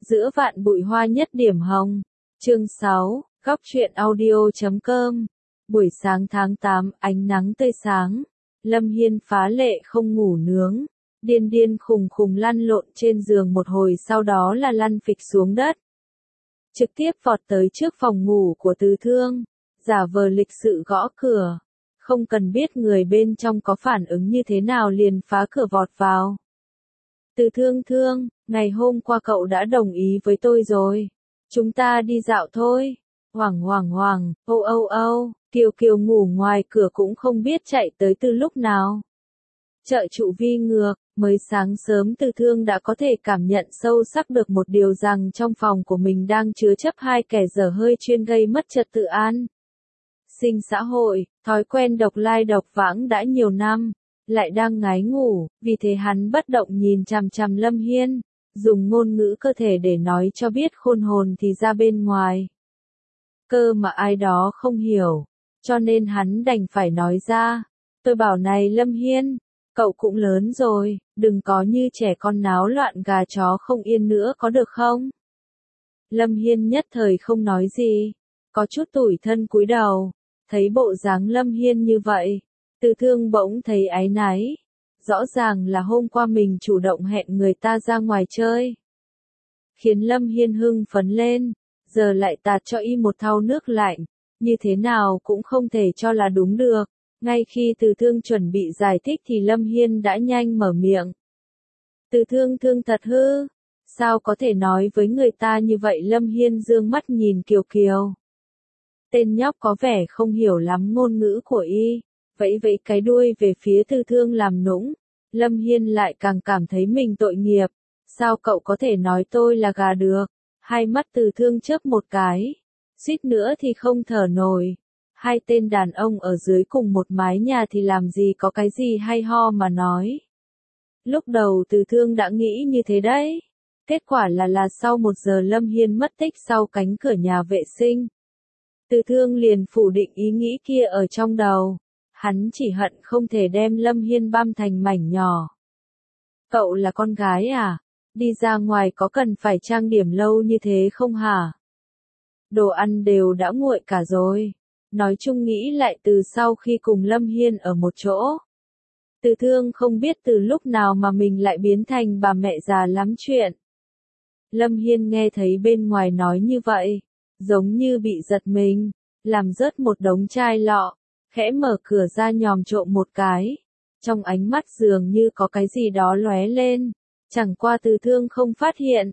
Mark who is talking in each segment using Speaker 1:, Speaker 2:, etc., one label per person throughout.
Speaker 1: Giữa vạn bụi hoa nhất điểm hồng. Chương 6, góc truyện audio.com. Buổi sáng tháng 8, ánh nắng tươi sáng. Lâm Hiên phá lệ không ngủ nướng. Điên điên khùng khùng lăn lộn trên giường một hồi, sau đó là lăn phịch xuống đất. Trực tiếp vọt tới trước phòng ngủ của Từ Thương. Giả vờ lịch sự gõ cửa. Không cần biết người bên trong có phản ứng như thế nào liền phá cửa vọt vào. Từ Thương, ngày hôm qua cậu đã đồng ý với tôi rồi. Chúng ta đi dạo thôi. Hoảng, âu, Kiều ngủ ngoài cửa cũng không biết chạy tới từ lúc nào. Trợ trụ vi ngược, mới sáng sớm Từ Thương đã có thể cảm nhận sâu sắc được một điều rằng trong phòng của mình đang chứa chấp hai kẻ dở hơi chuyên gây mất trật tự an sinh xã hội, thói quen độc lai độc vãng đã nhiều năm. Lại đang ngái ngủ, vì thế hắn bất động nhìn chằm chằm Lâm Hiên, dùng ngôn ngữ cơ thể để nói cho biết khôn hồn thì ra bên ngoài. Cơ mà ai đó không hiểu, cho nên hắn đành phải nói ra. Tôi bảo này Lâm Hiên, cậu cũng lớn rồi, đừng có như trẻ con náo loạn gà chó không yên nữa có được không? Lâm Hiên nhất thời không nói gì, có chút tủi thân cúi đầu, thấy bộ dáng Lâm Hiên như vậy. Từ Thương bỗng thấy áy náy. Rõ ràng là hôm qua mình chủ động hẹn người ta ra ngoài chơi. Khiến Lâm Hiên hưng phấn lên. Giờ lại tạt cho y một thau nước lạnh. Như thế nào cũng không thể cho là đúng được. Ngay khi Từ Thương chuẩn bị giải thích thì Lâm Hiên đã nhanh mở miệng. Từ Thương thật hư. Sao có thể nói với người ta như vậy? Lâm Hiên dương mắt nhìn Kiều. Tên nhóc có vẻ không hiểu lắm ngôn ngữ của y. Vẫy cái đuôi về phía Từ Thương làm nũng. Lâm Hiên lại càng cảm thấy mình tội nghiệp. Sao cậu có thể nói tôi là gà được? Hai mắt Từ Thương chớp một cái. Suýt nữa thì không thở nổi. Hai tên đàn ông ở dưới cùng một mái nhà thì làm gì có cái gì hay ho mà nói. Lúc đầu Từ Thương đã nghĩ như thế đấy. Kết quả là sau 1 giờ Lâm Hiên mất tích sau cánh cửa nhà vệ sinh. Từ Thương liền phủ định ý nghĩ kia ở trong đầu. Hắn chỉ hận không thể đem Lâm Hiên băm thành mảnh nhỏ. Cậu là con gái à? Đi ra ngoài có cần phải trang điểm lâu như thế không hả? Đồ ăn đều đã nguội cả rồi. Nói chung nghĩ lại từ sau khi cùng Lâm Hiên ở một chỗ. Từ Thương không biết từ lúc nào mà mình lại biến thành bà mẹ già lắm chuyện. Lâm Hiên nghe thấy bên ngoài nói như vậy. Giống như bị giật mình. Làm rớt một đống chai lọ. Khẽ mở cửa ra nhòm trộm một cái. Trong ánh mắt dường như có cái gì đó lóe lên. Chẳng qua Từ Thương không phát hiện.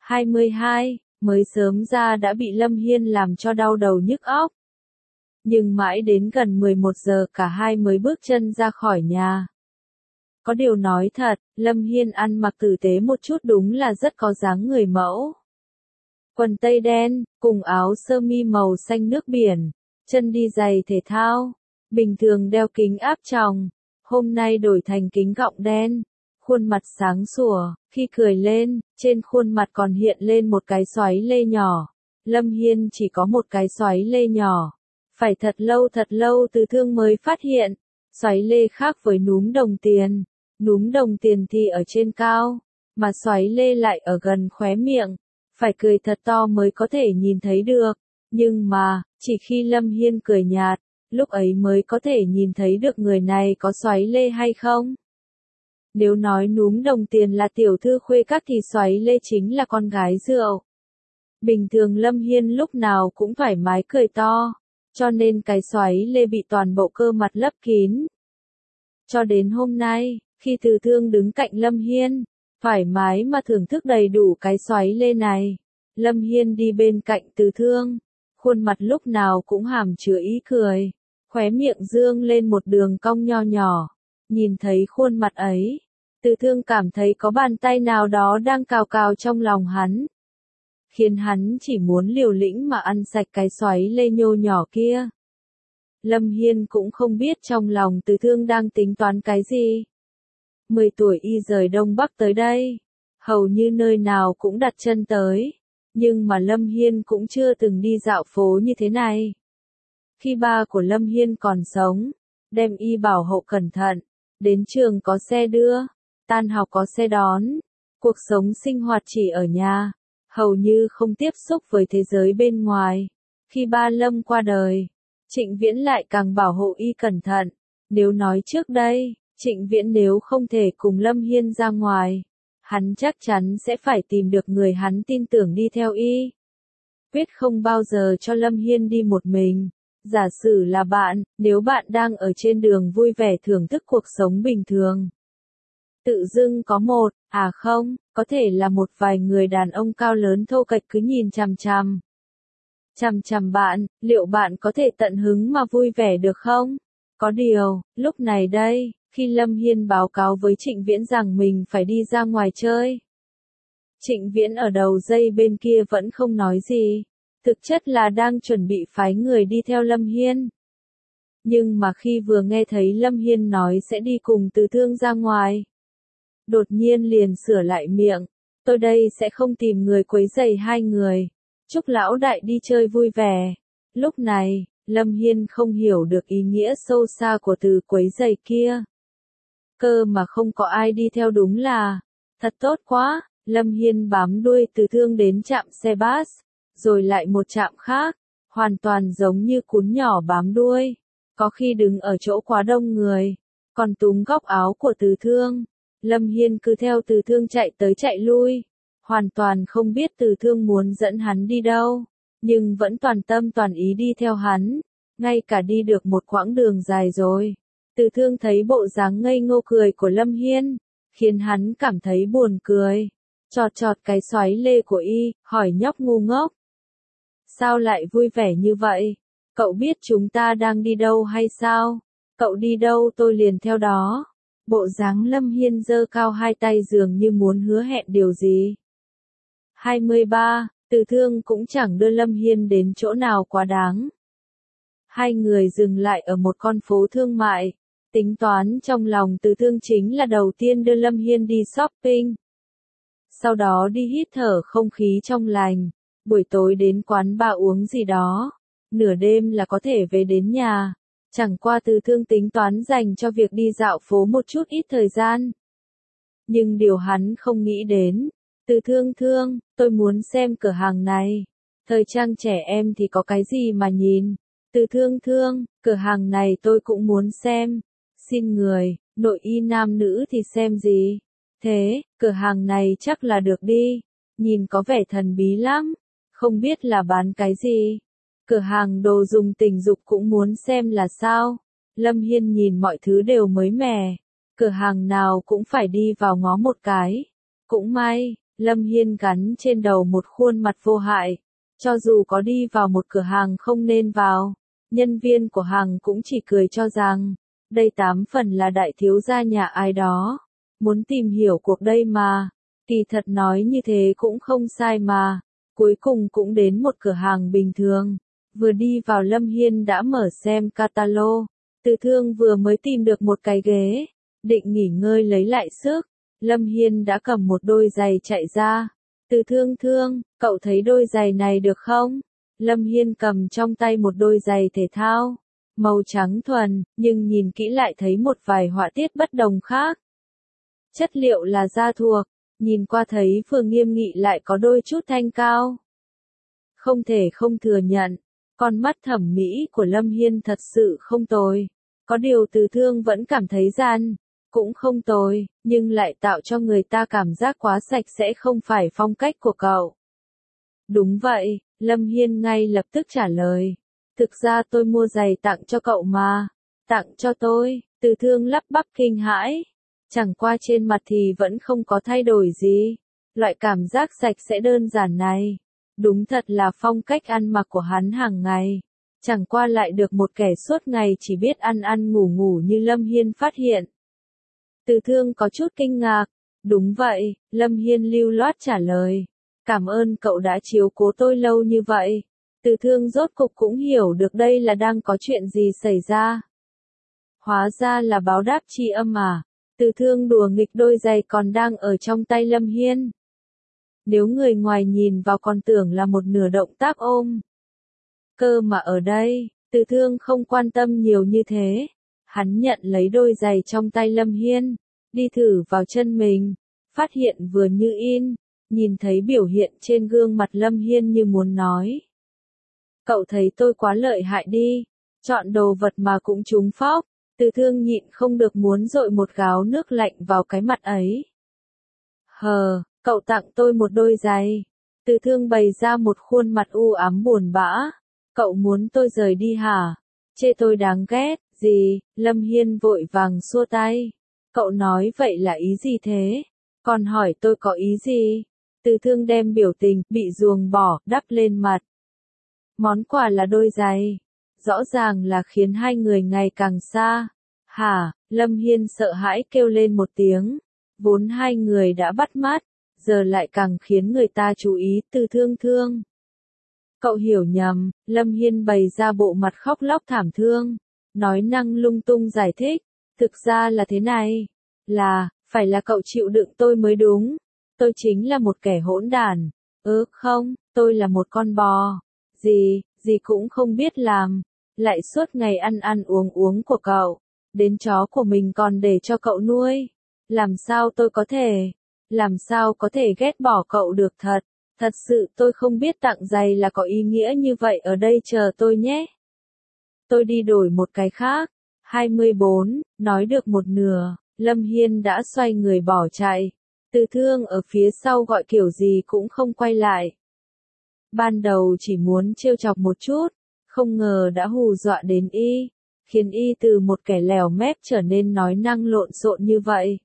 Speaker 1: 22, mới sớm ra đã bị Lâm Hiên làm cho đau đầu nhức óc. Nhưng mãi đến gần 11 giờ cả hai mới bước chân ra khỏi nhà. Có điều nói thật, Lâm Hiên ăn mặc tử tế một chút đúng là rất có dáng người mẫu. Quần tây đen, cùng áo sơ mi màu xanh nước biển, chân đi giày thể thao. Bình thường đeo kính áp tròng, hôm nay đổi thành kính gọng đen, khuôn mặt sáng sủa, khi cười lên, trên khuôn mặt còn hiện lên một cái xoáy lê nhỏ. Lâm Hiên chỉ có một cái xoáy lê nhỏ, phải thật lâu Từ Thương mới phát hiện, xoáy lê khác với núm đồng tiền thì ở trên cao, mà xoáy lê lại ở gần khóe miệng, phải cười thật to mới có thể nhìn thấy được, nhưng mà, chỉ khi Lâm Hiên cười nhạt, lúc ấy mới có thể nhìn thấy được người này có xoáy lê hay không. Nếu nói núm đồng tiền là tiểu thư khuê các thì xoáy lê chính là con gái rượu. Bình thường Lâm Hiên lúc nào cũng thoải mái cười to, cho nên cái xoáy lê bị toàn bộ cơ mặt lấp kín. Cho đến hôm nay, khi Từ Thương đứng cạnh Lâm Hiên, thoải mái mà thưởng thức đầy đủ cái xoáy lê này, Lâm Hiên đi bên cạnh Từ Thương, khuôn mặt lúc nào cũng hàm chứa ý cười, khóe miệng dương lên một đường cong nho nhỏ. Nhìn thấy khuôn mặt ấy, Từ Thương cảm thấy có bàn tay nào đó đang cào cào trong lòng hắn, khiến hắn chỉ muốn liều lĩnh mà ăn sạch cái xoáy lê nhô nhỏ kia. Lâm Hiên cũng không biết trong lòng Từ Thương đang tính toán cái gì. 10 tuổi y rời Đông Bắc tới đây, hầu như nơi nào cũng đặt chân tới, nhưng mà Lâm Hiên cũng chưa từng đi dạo phố như thế này. Khi ba của Lâm Hiên còn sống, đem y bảo hộ cẩn thận, đến trường có xe đưa, tan học có xe đón, cuộc sống sinh hoạt chỉ ở nhà. hầu như không tiếp xúc với thế giới bên ngoài. Khi ba Lâm qua đời, Trịnh Viễn lại càng bảo hộ y cẩn thận. Nếu nói trước đây, Trịnh Viễn nếu không thể cùng Lâm Hiên ra ngoài, hắn chắc chắn sẽ phải tìm được người hắn tin tưởng đi theo y. Quyết không bao giờ cho Lâm Hiên đi một mình. Giả sử là bạn, nếu bạn đang ở trên đường vui vẻ thưởng thức cuộc sống bình thường, tự dưng có có thể là một vài người đàn ông cao lớn thô kệch cứ nhìn chằm chằm bạn, liệu bạn có thể tận hứng mà vui vẻ được không? Có điều, lúc này đây, khi Lâm Hiên báo cáo với Trịnh Viễn rằng mình phải đi ra ngoài chơi, Trịnh Viễn ở đầu dây bên kia vẫn không nói gì, thực chất là đang chuẩn bị phái người đi theo Lâm Hiên. Nhưng mà khi vừa nghe thấy Lâm Hiên nói sẽ đi cùng Từ Thương ra ngoài, đột nhiên liền sửa lại miệng, tôi đây sẽ không tìm người quấy rầy hai người, chúc lão đại đi chơi vui vẻ. Lúc này, Lâm Hiên không hiểu được ý nghĩa sâu xa của từ quấy rầy kia. Cơ mà không có ai đi theo đúng là, thật tốt quá. Lâm Hiên bám đuôi Từ Thương đến trạm xe bus, rồi lại một trạm khác, hoàn toàn giống như cún nhỏ bám đuôi. Có khi đứng ở chỗ quá đông người, còn túm góc áo của Từ Thương. Lâm Hiên cứ theo Từ Thương chạy tới chạy lui, hoàn toàn không biết Từ Thương muốn dẫn hắn đi đâu, nhưng vẫn toàn tâm toàn ý đi theo hắn. Ngay cả đi được một quãng đường dài rồi, Từ Thương thấy bộ dáng ngây ngô cười của Lâm Hiên, khiến hắn cảm thấy buồn cười. Chọt chọt cái xoáy lê của y, hỏi nhóc ngu ngốc. Sao lại vui vẻ như vậy? Cậu biết chúng ta đang đi đâu hay sao? Cậu đi đâu tôi liền theo đó. Bộ dáng Lâm Hiên giơ cao hai tay dường như muốn hứa hẹn điều gì. 23, Từ Thương cũng chẳng đưa Lâm Hiên đến chỗ nào quá đáng. Hai người dừng lại ở một con phố thương mại. Tính toán trong lòng Từ Thương chính là đầu tiên đưa Lâm Hiên đi shopping. Sau đó đi hít thở không khí trong lành, buổi tối đến quán bar uống gì đó, nửa đêm là có thể về đến nhà. Chẳng qua Từ Thương tính toán dành cho việc đi dạo phố một chút ít thời gian. Nhưng điều hắn không nghĩ đến, Từ Thương, tôi muốn xem cửa hàng này. Thời trang trẻ em thì có cái gì mà nhìn. Từ Thương, cửa hàng này tôi cũng muốn xem. Xin người, nội y nam nữ thì xem gì. Thế, cửa hàng này chắc là được đi. Nhìn có vẻ thần bí lắm. Không biết là bán cái gì. Cửa hàng đồ dùng tình dục cũng muốn xem là sao. Lâm Hiên nhìn mọi thứ đều mới mẻ. Cửa hàng nào cũng phải đi vào ngó một cái. Cũng may, Lâm Hiên gắn trên đầu một khuôn mặt vô hại. Cho dù có đi vào một cửa hàng không nên vào, nhân viên của hàng cũng chỉ cười cho rằng, đây 8 phần là đại thiếu gia nhà ai đó. Muốn tìm hiểu cuộc đây mà. Kỳ thật nói như thế cũng không sai mà. Cuối cùng cũng đến một cửa hàng bình thường. Vừa đi vào Lâm Hiên đã mở xem catalog. Từ Thương vừa mới tìm được một cái ghế, định nghỉ ngơi lấy lại sức. Lâm Hiên đã cầm một đôi giày chạy ra. Từ Thương, cậu thấy đôi giày này được không? Lâm Hiên cầm trong tay một đôi giày thể thao, màu trắng thuần, nhưng nhìn kỹ lại thấy một vài họa tiết bất đồng khác. Chất liệu là da thuộc, nhìn qua thấy Phương Nghiêm Nghị lại có đôi chút thanh cao. Không thể không thừa nhận, con mắt thẩm mỹ của Lâm Hiên thật sự không tồi. Có điều Từ Thương vẫn cảm thấy gian, cũng không tồi, nhưng lại tạo cho người ta cảm giác quá sạch sẽ không phải phong cách của cậu. Đúng vậy, Lâm Hiên ngay lập tức trả lời. Thực ra tôi mua giày tặng cho cậu mà. Tặng cho tôi, Từ Thương lắp bắp kinh hãi. Chẳng qua trên mặt thì vẫn không có thay đổi gì. Loại cảm giác sạch sẽ đơn giản này, đúng thật là phong cách ăn mặc của hắn hàng ngày. Chẳng qua lại được một kẻ suốt ngày chỉ biết ăn ăn ngủ ngủ như Lâm Hiên phát hiện. Từ Thương có chút kinh ngạc. Đúng vậy, Lâm Hiên lưu loát trả lời. Cảm ơn cậu đã chiếu cố tôi lâu như vậy. Từ Thương rốt cục cũng hiểu được đây là đang có chuyện gì xảy ra. Hóa ra là báo đáp tri âm à. Từ Thương đùa nghịch đôi giày còn đang ở trong tay Lâm Hiên. Nếu người ngoài nhìn vào còn tưởng là một nửa động tác ôm. Cơ mà ở đây, Từ Thương không quan tâm nhiều như thế. Hắn nhận lấy đôi giày trong tay Lâm Hiên, đi thử vào chân mình, phát hiện vừa như in, nhìn thấy biểu hiện trên gương mặt Lâm Hiên như muốn nói. Cậu thấy tôi quá lợi hại đi, chọn đồ vật mà cũng trúng phóc, Từ Thương nhịn không được muốn dội một gáo nước lạnh vào cái mặt ấy. Cậu tặng tôi một đôi giày. Từ Thương bày ra một khuôn mặt u ám buồn bã. Cậu muốn tôi rời đi hả? Chê tôi đáng ghét, gì? Lâm Hiên vội vàng xua tay. Cậu nói vậy là ý gì thế? Còn hỏi tôi có ý gì? Từ Thương đem biểu tình, bị ruồng bỏ, đắp lên mặt. Món quà là đôi giày. Rõ ràng là khiến hai người ngày càng xa. Hả? Lâm Hiên sợ hãi kêu lên một tiếng. Vốn hai người đã bắt mắt, giờ lại càng khiến người ta chú ý. Từ Thương. Cậu hiểu nhầm, Lâm Hiên bày ra bộ mặt khóc lóc thảm thương. Nói năng lung tung giải thích. Thực ra là thế này. Phải là cậu chịu đựng tôi mới đúng. Tôi chính là một kẻ hỗn đản. Không, tôi là một con bò. Gì cũng không biết làm. Lại suốt ngày ăn uống của cậu. Đến chó của mình còn để cho cậu nuôi. Làm sao có thể ghét bỏ cậu được thật. Thật sự tôi không biết tặng giày là có ý nghĩa như vậy, ở đây chờ tôi nhé. Tôi đi đổi một cái khác. 24, nói được một nửa, Lâm Hiên đã xoay người bỏ chạy. Từ Thương ở phía sau gọi kiểu gì cũng không quay lại. Ban đầu chỉ muốn trêu chọc một chút, không ngờ đã hù dọa đến y, khiến y từ một kẻ lèo mép trở nên nói năng lộn xộn như vậy.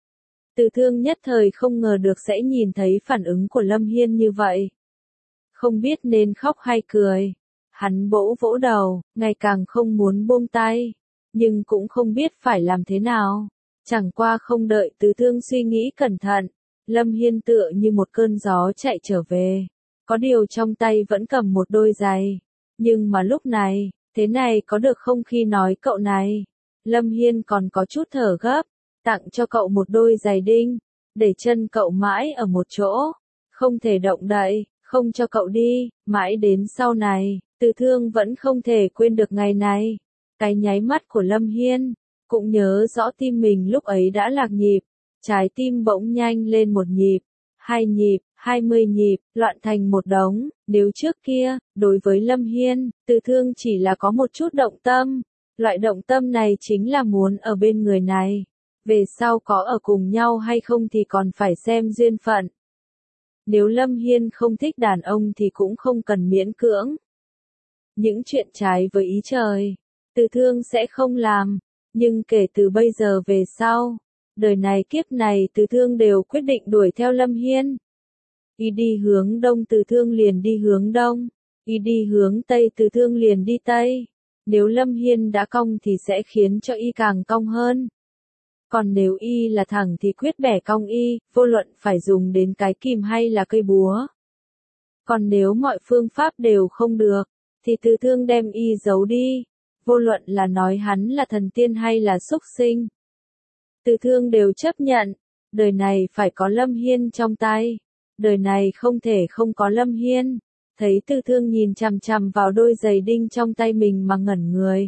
Speaker 1: Từ Thương nhất thời không ngờ được sẽ nhìn thấy phản ứng của Lâm Hiên như vậy. Không biết nên khóc hay cười. Hắn vỗ đầu, ngày càng không muốn buông tay, nhưng cũng không biết phải làm thế nào. Chẳng qua không đợi Từ Thương suy nghĩ cẩn thận, Lâm Hiên tựa như một cơn gió chạy trở về. Có điều trong tay vẫn cầm một đôi giày. Nhưng mà lúc này, thế này có được không khi nói cậu này? Lâm Hiên còn có chút thở gấp. Tặng cho cậu một đôi giày đinh, để chân cậu mãi ở một chỗ, không thể động đậy, không cho cậu đi, mãi đến sau này, Từ Thương vẫn không thể quên được ngày này. Cái nháy mắt của Lâm Hiên, cũng nhớ rõ tim mình lúc ấy đã lạc nhịp, trái tim bỗng nhanh lên một nhịp, 2 nhịp, 20 nhịp, loạn thành một đống. Nếu trước kia, đối với Lâm Hiên, Từ Thương chỉ là có một chút động tâm, loại động tâm này chính là muốn ở bên người này. Về sau có ở cùng nhau hay không thì còn phải xem duyên phận. Nếu Lâm Hiên không thích đàn ông thì cũng không cần miễn cưỡng. Những chuyện trái với ý trời, Từ Thương sẽ không làm. Nhưng kể từ bây giờ về sau, đời này kiếp này Từ Thương đều quyết định đuổi theo Lâm Hiên. Y đi hướng đông Từ Thương liền đi hướng đông. Y đi hướng tây Từ Thương liền đi tây. Nếu Lâm Hiên đã cong thì sẽ khiến cho y càng cong hơn. Còn nếu y là thẳng thì quyết bẻ cong y, vô luận phải dùng đến cái kìm hay là cây búa. Còn nếu mọi phương pháp đều không được, thì Từ Thương đem y giấu đi, vô luận là nói hắn là thần tiên hay là súc sinh. Từ Thương đều chấp nhận, đời này phải có Lâm Hiên trong tay, đời này không thể không có Lâm Hiên. Thấy Từ Thương nhìn chằm chằm vào đôi giày đinh trong tay mình mà ngẩn người.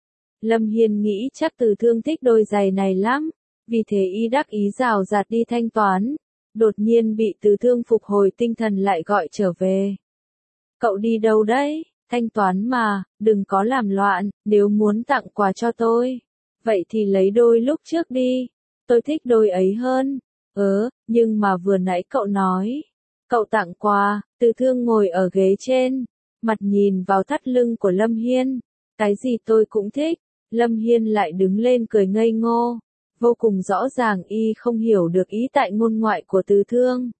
Speaker 1: Lâm Hiên nghĩ chắc Từ Thương thích đôi giày này lắm, vì thế y đắc ý rào rạt đi thanh toán. Đột nhiên bị Từ Thương phục hồi tinh thần lại gọi trở về. Cậu đi đâu đấy? Thanh toán mà, đừng có làm loạn, nếu muốn tặng quà cho tôi. Vậy thì lấy đôi lúc trước đi, tôi thích đôi ấy hơn. Nhưng mà vừa nãy cậu nói, cậu tặng quà. Từ Thương ngồi ở ghế trên, mặt nhìn vào thắt lưng của Lâm Hiên. Cái gì tôi cũng thích. Lâm Hiên lại đứng lên cười ngây ngô. Vô cùng rõ ràng y không hiểu được ý tại ngôn ngoại của Từ Thương.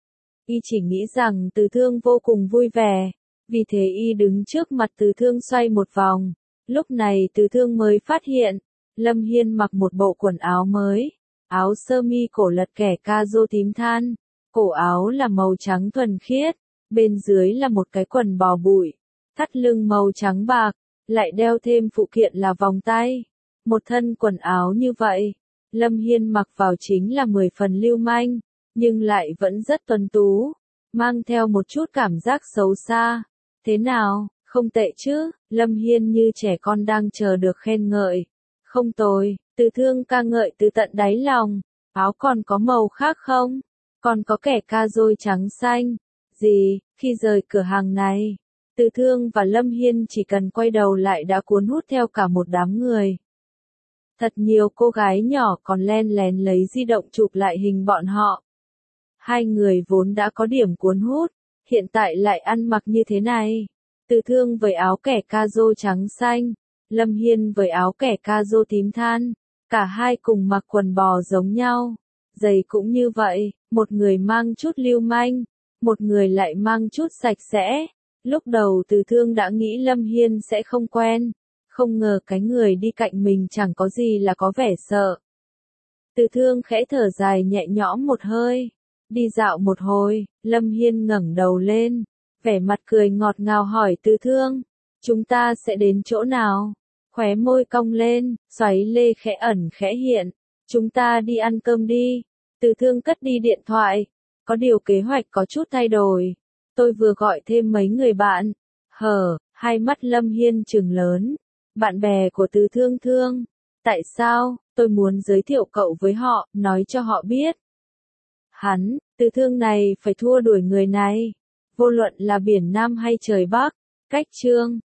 Speaker 1: Y chỉ nghĩ rằng Từ Thương vô cùng vui vẻ. Vì thế y đứng trước mặt Từ Thương xoay một vòng. Lúc này Từ Thương mới phát hiện, Lâm Hiên mặc một bộ quần áo mới. Áo sơ mi cổ lật kẻ ca rô tím than. Cổ áo là màu trắng thuần khiết. Bên dưới là một cái quần bò bụi. Thắt lưng màu trắng bạc. Lại đeo thêm phụ kiện là vòng tay. Một thân quần áo như vậy, Lâm Hiên mặc vào chính là 10 phần lưu manh, nhưng lại vẫn rất tuấn tú, mang theo một chút cảm giác xấu xa. Thế nào, không tệ chứ? Lâm Hiên như trẻ con đang chờ được khen ngợi. Không tồi, Từ Thương ca ngợi từ tận đáy lòng. Áo còn có màu khác không? Còn có kẻ ca rôi trắng xanh. Gì, khi rời cửa hàng này, Từ Thương và Lâm Hiên chỉ cần quay đầu lại đã cuốn hút theo cả một đám người. Thật nhiều cô gái nhỏ còn len lén lấy di động chụp lại hình bọn họ. Hai người vốn đã có điểm cuốn hút, hiện tại lại ăn mặc như thế này. Từ Thương với áo kẻ ca rô trắng xanh, Lâm Hiên với áo kẻ ca rô tím than, cả hai cùng mặc quần bò giống nhau. Giày cũng như vậy, một người mang chút lưu manh, một người lại mang chút sạch sẽ. Lúc đầu Từ Thương đã nghĩ Lâm Hiên sẽ không quen, không ngờ cái người đi cạnh mình chẳng có gì là có vẻ sợ. Từ Thương khẽ thở dài nhẹ nhõm một hơi. Đi dạo một hồi, Lâm Hiên ngẩng đầu lên, vẻ mặt cười ngọt ngào hỏi Từ Thương, chúng ta sẽ đến chỗ nào? Khóe môi cong lên, xoáy lê khẽ ẩn khẽ hiện, chúng ta đi ăn cơm đi. Từ Thương cất đi điện thoại, có điều kế hoạch có chút thay đổi. Tôi vừa gọi thêm mấy người bạn. Hai mắt Lâm Hiên trừng lớn. Bạn bè của Từ Thương. Tại sao? Tôi muốn giới thiệu cậu với họ, nói cho họ biết. Hắn, Từ Thương này phải thua đuổi người này. Vô luận là biển Nam hay trời Bắc. Cách chương